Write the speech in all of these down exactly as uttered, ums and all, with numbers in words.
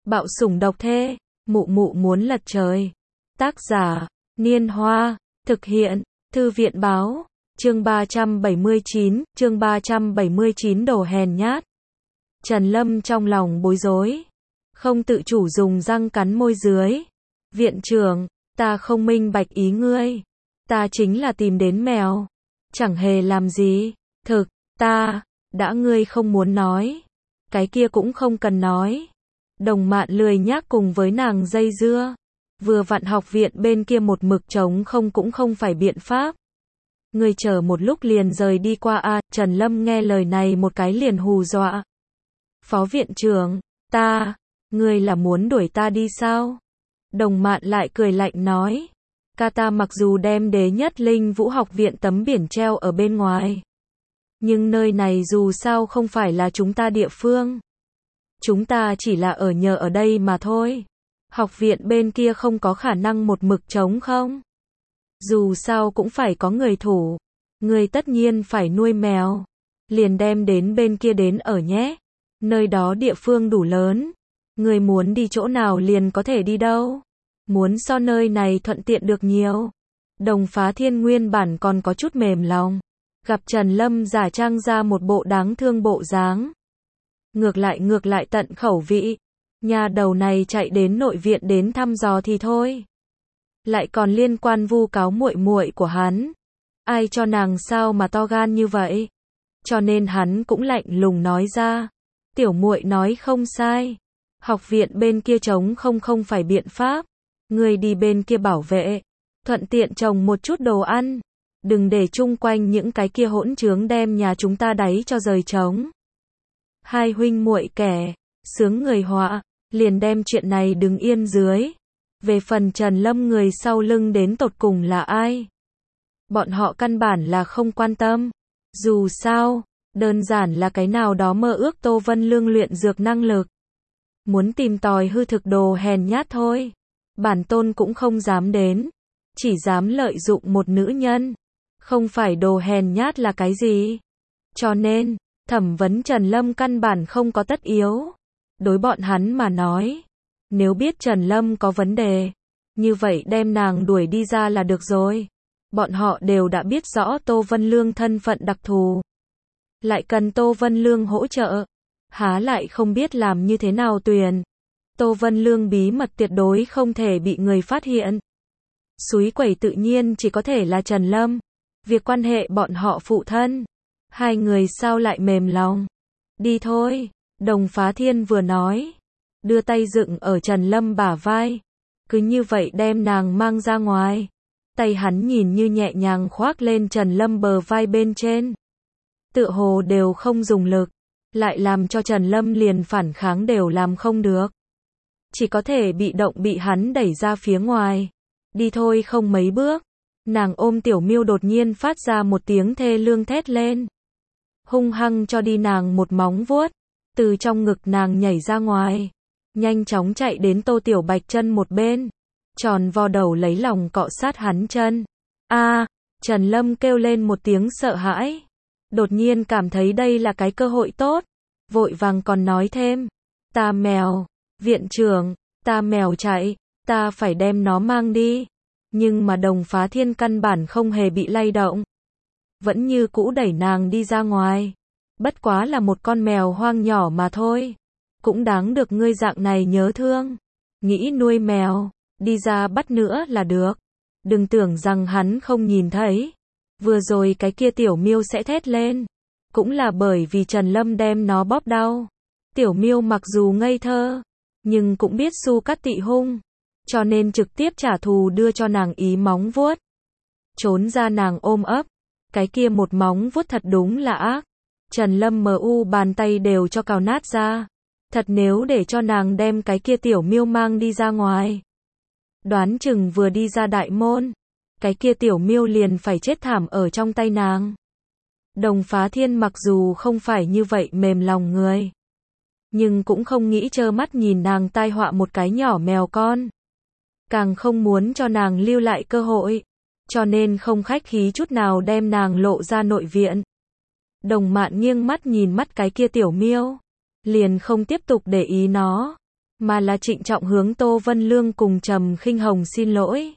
Bạo sủng độc thê, mụ mụ muốn lật trời. Tác giả, Niên Hoa, thực hiện, Thư viện báo, chương ba trăm bảy mươi chín, chương ba trăm bảy mươi chín đồ hèn nhát. Trần Lâm trong lòng bối rối, không tự chủ dùng răng cắn môi dưới. Viện trưởng, ta không minh bạch ý ngươi. Ta chính là tìm đến mèo. Chẳng hề làm gì. Thực, ta, đã ngươi không muốn nói. Cái kia cũng không cần nói. Đồng Mạn lười nhác cùng với nàng dây dưa. Vừa vặn học viện bên kia một mực trống không cũng không phải biện pháp. Ngươi chờ một lúc liền rời đi qua a. Trần Lâm nghe lời này một cái liền hù dọa. Phó viện trưởng, ta, ngươi là muốn đuổi ta đi sao? Đồng Mạn lại cười lạnh nói. Ca ta mặc dù đem đế nhất linh vũ học viện tấm biển treo ở bên ngoài. Nhưng nơi này dù sao không phải là chúng ta địa phương. Chúng ta chỉ là ở nhờ ở đây mà thôi. Học viện bên kia không có khả năng một mực trống không. Dù sao cũng phải có người thủ. Người tất nhiên phải nuôi mèo. Liền đem đến bên kia đến ở nhé. Nơi đó địa phương đủ lớn. Người muốn đi chỗ nào liền có thể đi đâu. Muốn so nơi này thuận tiện được nhiều. Đồng Phá Thiên nguyên bản còn có chút mềm lòng. Gặp Trần Lâm giả trang ra một bộ đáng thương bộ dáng. Ngược lại ngược lại tận khẩu vị. Nhà đầu này chạy đến nội viện đến thăm dò thì thôi. Lại còn liên quan vu cáo muội muội của hắn. Ai cho nàng sao mà to gan như vậy? Cho nên hắn cũng lạnh lùng nói ra. Tiểu muội nói không sai. Học viện bên kia trống không không phải biện pháp. Người đi bên kia bảo vệ. Thuận tiện trồng một chút đồ ăn. Đừng để chung quanh những cái kia hỗn trướng đem nhà chúng ta đáy cho rời trống. Hai huynh muội kẻ, sướng người họa, liền đem chuyện này đứng yên dưới. Về phần Trần Lâm người sau lưng đến tột cùng là ai? Bọn họ căn bản là không quan tâm. Dù sao, đơn giản là cái nào đó mơ ước Tô Vân Lương luyện dược năng lực. Muốn tìm tòi hư thực đồ hèn nhát thôi. Bản tôn cũng không dám đến. Chỉ dám lợi dụng một nữ nhân. Không phải đồ hèn nhát là cái gì? Cho nên, thẩm vấn Trần Lâm căn bản không có tất yếu. Đối bọn hắn mà nói. Nếu biết Trần Lâm có vấn đề. Như vậy đem nàng đuổi đi ra là được rồi. Bọn họ đều đã biết rõ Tô Vân Lương thân phận đặc thù. Lại cần Tô Vân Lương hỗ trợ. Há lại không biết làm như thế nào tuyền. Tô Vân Lương bí mật tuyệt đối không thể bị người phát hiện. Súy quẩy tự nhiên chỉ có thể là Trần Lâm. Việc quan hệ bọn họ phụ thân. Hai người sao lại mềm lòng. Đi thôi. Đồng Phá Thiên vừa nói. Đưa tay dựng ở Trần Lâm bả vai. Cứ như vậy đem nàng mang ra ngoài. Tay hắn nhìn như nhẹ nhàng khoác lên Trần Lâm bờ vai bên trên. Tựa hồ đều không dùng lực. Lại làm cho Trần Lâm liền phản kháng đều làm không được. Chỉ có thể bị động bị hắn đẩy ra phía ngoài. Đi thôi không mấy bước. Nàng ôm Tiểu Miêu đột nhiên phát ra một tiếng thê lương thét lên. Hung hăng cho đi nàng một móng vuốt. Từ trong ngực nàng nhảy ra ngoài. Nhanh chóng chạy đến Tô Tiểu Bạch chân một bên. Tròn vo đầu lấy lòng cọ sát hắn chân. A, Trần Lâm kêu lên một tiếng sợ hãi. Đột nhiên cảm thấy đây là cái cơ hội tốt. Vội vàng còn nói thêm. Ta mèo, viện trưởng, ta mèo chạy, ta phải đem nó mang đi. Nhưng mà Đồng Phá Thiên căn bản không hề bị lay động. Vẫn như cũ đẩy nàng đi ra ngoài. Bất quá là một con mèo hoang nhỏ mà thôi. Cũng đáng được ngươi dạng này nhớ thương. Nghĩ nuôi mèo, đi ra bắt nữa là được. Đừng tưởng rằng hắn không nhìn thấy. Vừa rồi cái kia Tiểu Miêu sẽ thét lên. Cũng là bởi vì Trần Lâm đem nó bóp đau. Tiểu Miêu mặc dù ngây thơ, nhưng cũng biết Su Cát Tị hung. Cho nên trực tiếp trả thù đưa cho nàng ý móng vuốt. Trốn ra nàng ôm ấp. Cái kia một móng vuốt thật đúng là ác. Trần Lâm mờ u bàn tay đều cho cào nát ra. Thật nếu để cho nàng đem cái kia Tiểu Miêu mang đi ra ngoài. Đoán chừng vừa đi ra đại môn. Cái kia Tiểu Miêu liền phải chết thảm ở trong tay nàng. Đồng Phá Thiên mặc dù không phải như vậy mềm lòng người. Nhưng cũng không nghĩ trơ mắt nhìn nàng tai họa một cái nhỏ mèo con. Càng không muốn cho nàng lưu lại cơ hội. Cho nên không khách khí chút nào đem nàng lộ ra nội viện. Đồng Mạn nghiêng mắt nhìn mắt cái kia Tiểu Miêu. Liền không tiếp tục để ý nó. mà là trịnh trọng hướng Tô Vân Lương cùng Trầm Khinh Hồng xin lỗi.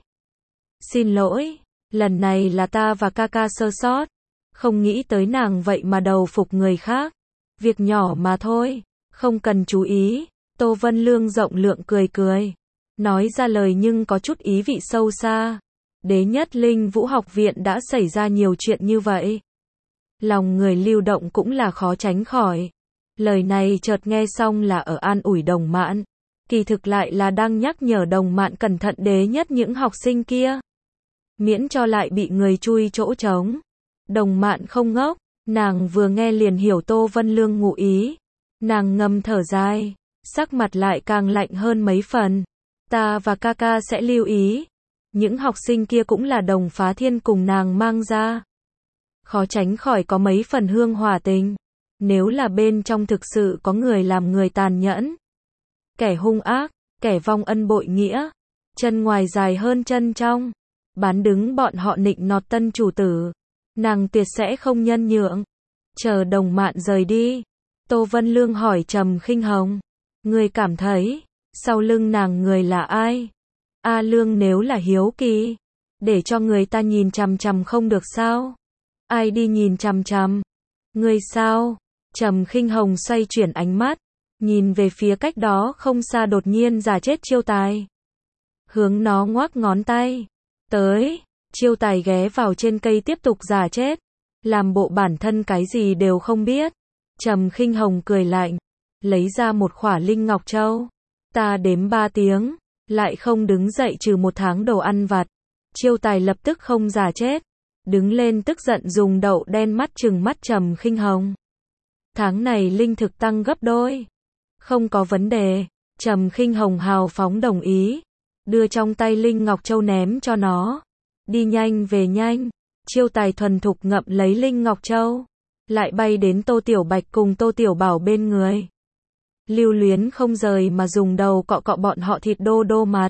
Xin lỗi, lần này là ta và ca ca sơ sót, không nghĩ tới nàng vậy mà đầu phục người khác. Việc nhỏ mà thôi, không cần chú ý. Tô Vân Lương rộng lượng cười cười, nói ra lời nhưng có chút ý vị sâu xa. Đế Nhất Linh Vũ học viện đã xảy ra nhiều chuyện như vậy. Lòng người lưu động cũng là khó tránh khỏi. Lời này chợt nghe xong là ở an ủi Đồng Mạn, kỳ thực lại là đang nhắc nhở Đồng Mạn cẩn thận đế nhất những học sinh kia, miễn cho lại bị người chui chỗ trống. Đồng Mạn không ngốc, nàng vừa nghe liền hiểu Tô Vân Lương ngụ ý. Nàng ngầm thở dài, sắc mặt lại càng lạnh hơn mấy phần. Ta và ca ca sẽ lưu ý. Những học sinh kia cũng là Đồng Phá Thiên cùng nàng mang ra, khó tránh khỏi có mấy phần hương hỏa tình. Nếu là bên trong thực sự có người làm người tàn nhẫn, kẻ hung ác, kẻ vong ân bội nghĩa, chân ngoài dài hơn chân trong, bán đứng bọn họ nịnh nọt tân chủ tử, nàng tuyệt sẽ không nhân nhượng. Chờ Đồng Mạn rời đi, Tô Vân Lương hỏi Trầm Khinh Hồng, người cảm thấy sau lưng nàng người là ai? A Lương nếu là hiếu kỳ, để cho người ta nhìn chằm chằm không được sao? Ai đi nhìn chằm chằm? Người sao? Trầm Khinh Hồng xoay chuyển ánh mắt, nhìn về phía cách đó không xa đột nhiên giả chết Chiêu Tài. Hướng nó ngoắc ngón tay. Tới, Chiêu Tài ghé vào trên cây tiếp tục giả chết, làm bộ bản thân cái gì đều không biết. Trầm Khinh Hồng cười lạnh, lấy ra một khỏa linh ngọc châu. Ta đếm ba tiếng, lại không đứng dậy trừ một tháng đồ ăn vặt. Chiêu Tài lập tức không giả chết, đứng lên tức giận dùng đậu đen mắt trừng mắt Trầm Khinh Hồng. Tháng này linh thực tăng gấp đôi. Không có vấn đề. Trầm Khinh Hồng hào phóng đồng ý, đưa trong tay linh ngọc châu ném cho nó. Đi nhanh về nhanh. Chiêu Tài thuần thục ngậm lấy linh ngọc châu, lại bay đến Tô Tiểu Bạch cùng Tô Tiểu Bảo bên người. Lưu luyến không rời mà dùng đầu cọ cọ bọn họ thịt đô đô mặt.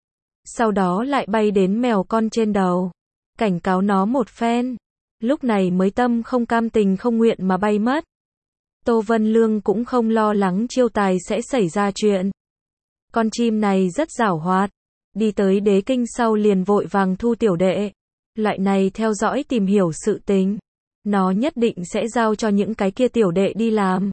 Sau đó lại bay đến mèo con trên đầu, cảnh cáo nó một phen. Lúc này mới tâm không cam tình không nguyện mà bay mất. Tô Vân Lương cũng không lo lắng Chiêu Tài sẽ xảy ra chuyện. Con chim này rất giảo hoạt, đi tới đế kinh sau liền vội vàng thu tiểu đệ. Loại này theo dõi tìm hiểu sự tình, nó nhất định sẽ giao cho những cái kia tiểu đệ đi làm,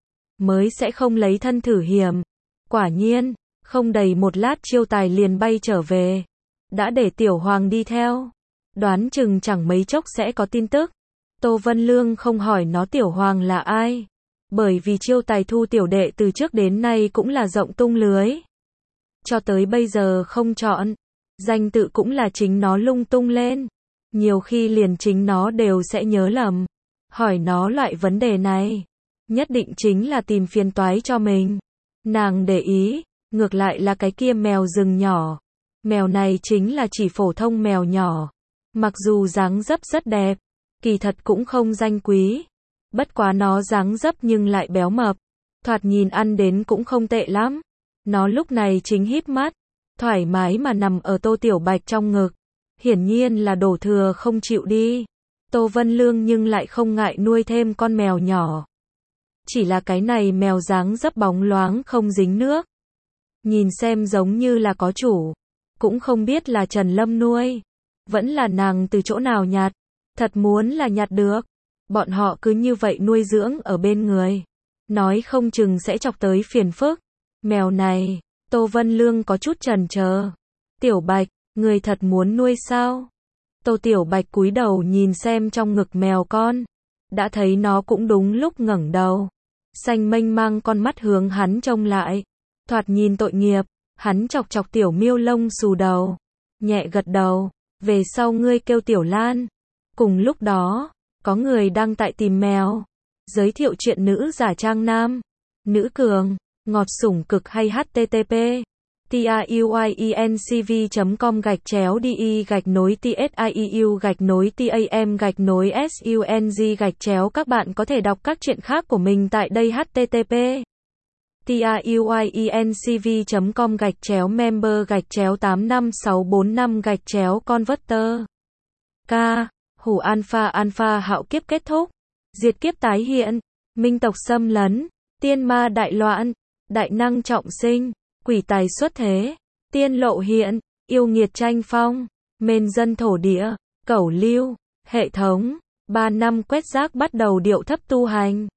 mới sẽ không lấy thân thử hiểm. Quả nhiên, không đầy một lát Chiêu Tài liền bay trở về, đã để Tiểu Hoàng đi theo, đoán chừng chẳng mấy chốc sẽ có tin tức. Tô Vân Lương không hỏi nó Tiểu Hoàng là ai, bởi vì Chiêu Tài thu tiểu đệ từ trước đến nay cũng là rộng tung lưới, cho tới bây giờ không chọn, danh tự cũng là chính nó lung tung lên, nhiều khi liền chính nó đều sẽ nhớ lầm. Hỏi nó loại vấn đề này, nhất định chính là tìm phiền toái cho mình. Nàng để ý, ngược lại là cái kia mèo rừng nhỏ. Mèo này chính là chỉ phổ thông mèo nhỏ, mặc dù dáng dấp rất đẹp, kỳ thật cũng không danh quý. Bất quá nó dáng dấp nhưng lại béo mập, thoạt nhìn ăn đến cũng không tệ lắm. Nó lúc này chính híp mắt, thoải mái mà nằm ở Tô Tiểu Bạch trong ngực, hiển nhiên là đổ thừa không chịu đi. Tô Vân Lương nhưng lại không ngại nuôi thêm con mèo nhỏ. Chỉ là cái này mèo dáng dấp bóng loáng không dính nước, nhìn xem giống như là có chủ, cũng không biết là Trần Lâm nuôi, vẫn là nàng từ chỗ nào nhặt. Thật muốn là nhặt được, bọn họ cứ như vậy nuôi dưỡng ở bên người, nói không chừng sẽ chọc tới phiền phức. Mèo này, Tô Vân Lương có chút chần chờ. Tiểu Bạch, người thật muốn nuôi sao? Tô Tiểu Bạch cúi đầu nhìn xem trong ngực mèo con, đã thấy nó cũng đúng lúc ngẩng đầu, xanh mênh mang con mắt hướng hắn trông lại, thoạt nhìn tội nghiệp. Hắn chọc chọc Tiểu Miêu lông xù đầu, nhẹ gật đầu. Về sau ngươi kêu Tiểu Lan. Cùng lúc đó, có người đang tại tìm mèo, giới thiệu chuyện nữ giả trang nam, nữ cường, ngọt sủng cực hay http tiuyencv chấm com gạch chéo di gạch nối tsiu gạch nối tam gạch nối sung gạch chéo. Các bạn có thể đọc các chuyện khác của mình tại đây. Http tiuyencv chấm com gạch chéo member gạch chéo tám năm sáu bốn năm gạch chéo converter. K. Hủ alpha alpha hạo kiếp kết thúc, diệt kiếp tái hiện, minh tộc xâm lấn, tiên ma đại loạn, đại năng trọng sinh, quỷ tài xuất thế, tiên lộ hiện, yêu nghiệt tranh phong, mên dân thổ địa, cẩu lưu, hệ thống, ba năm quét rác bắt đầu điệu thấp tu hành.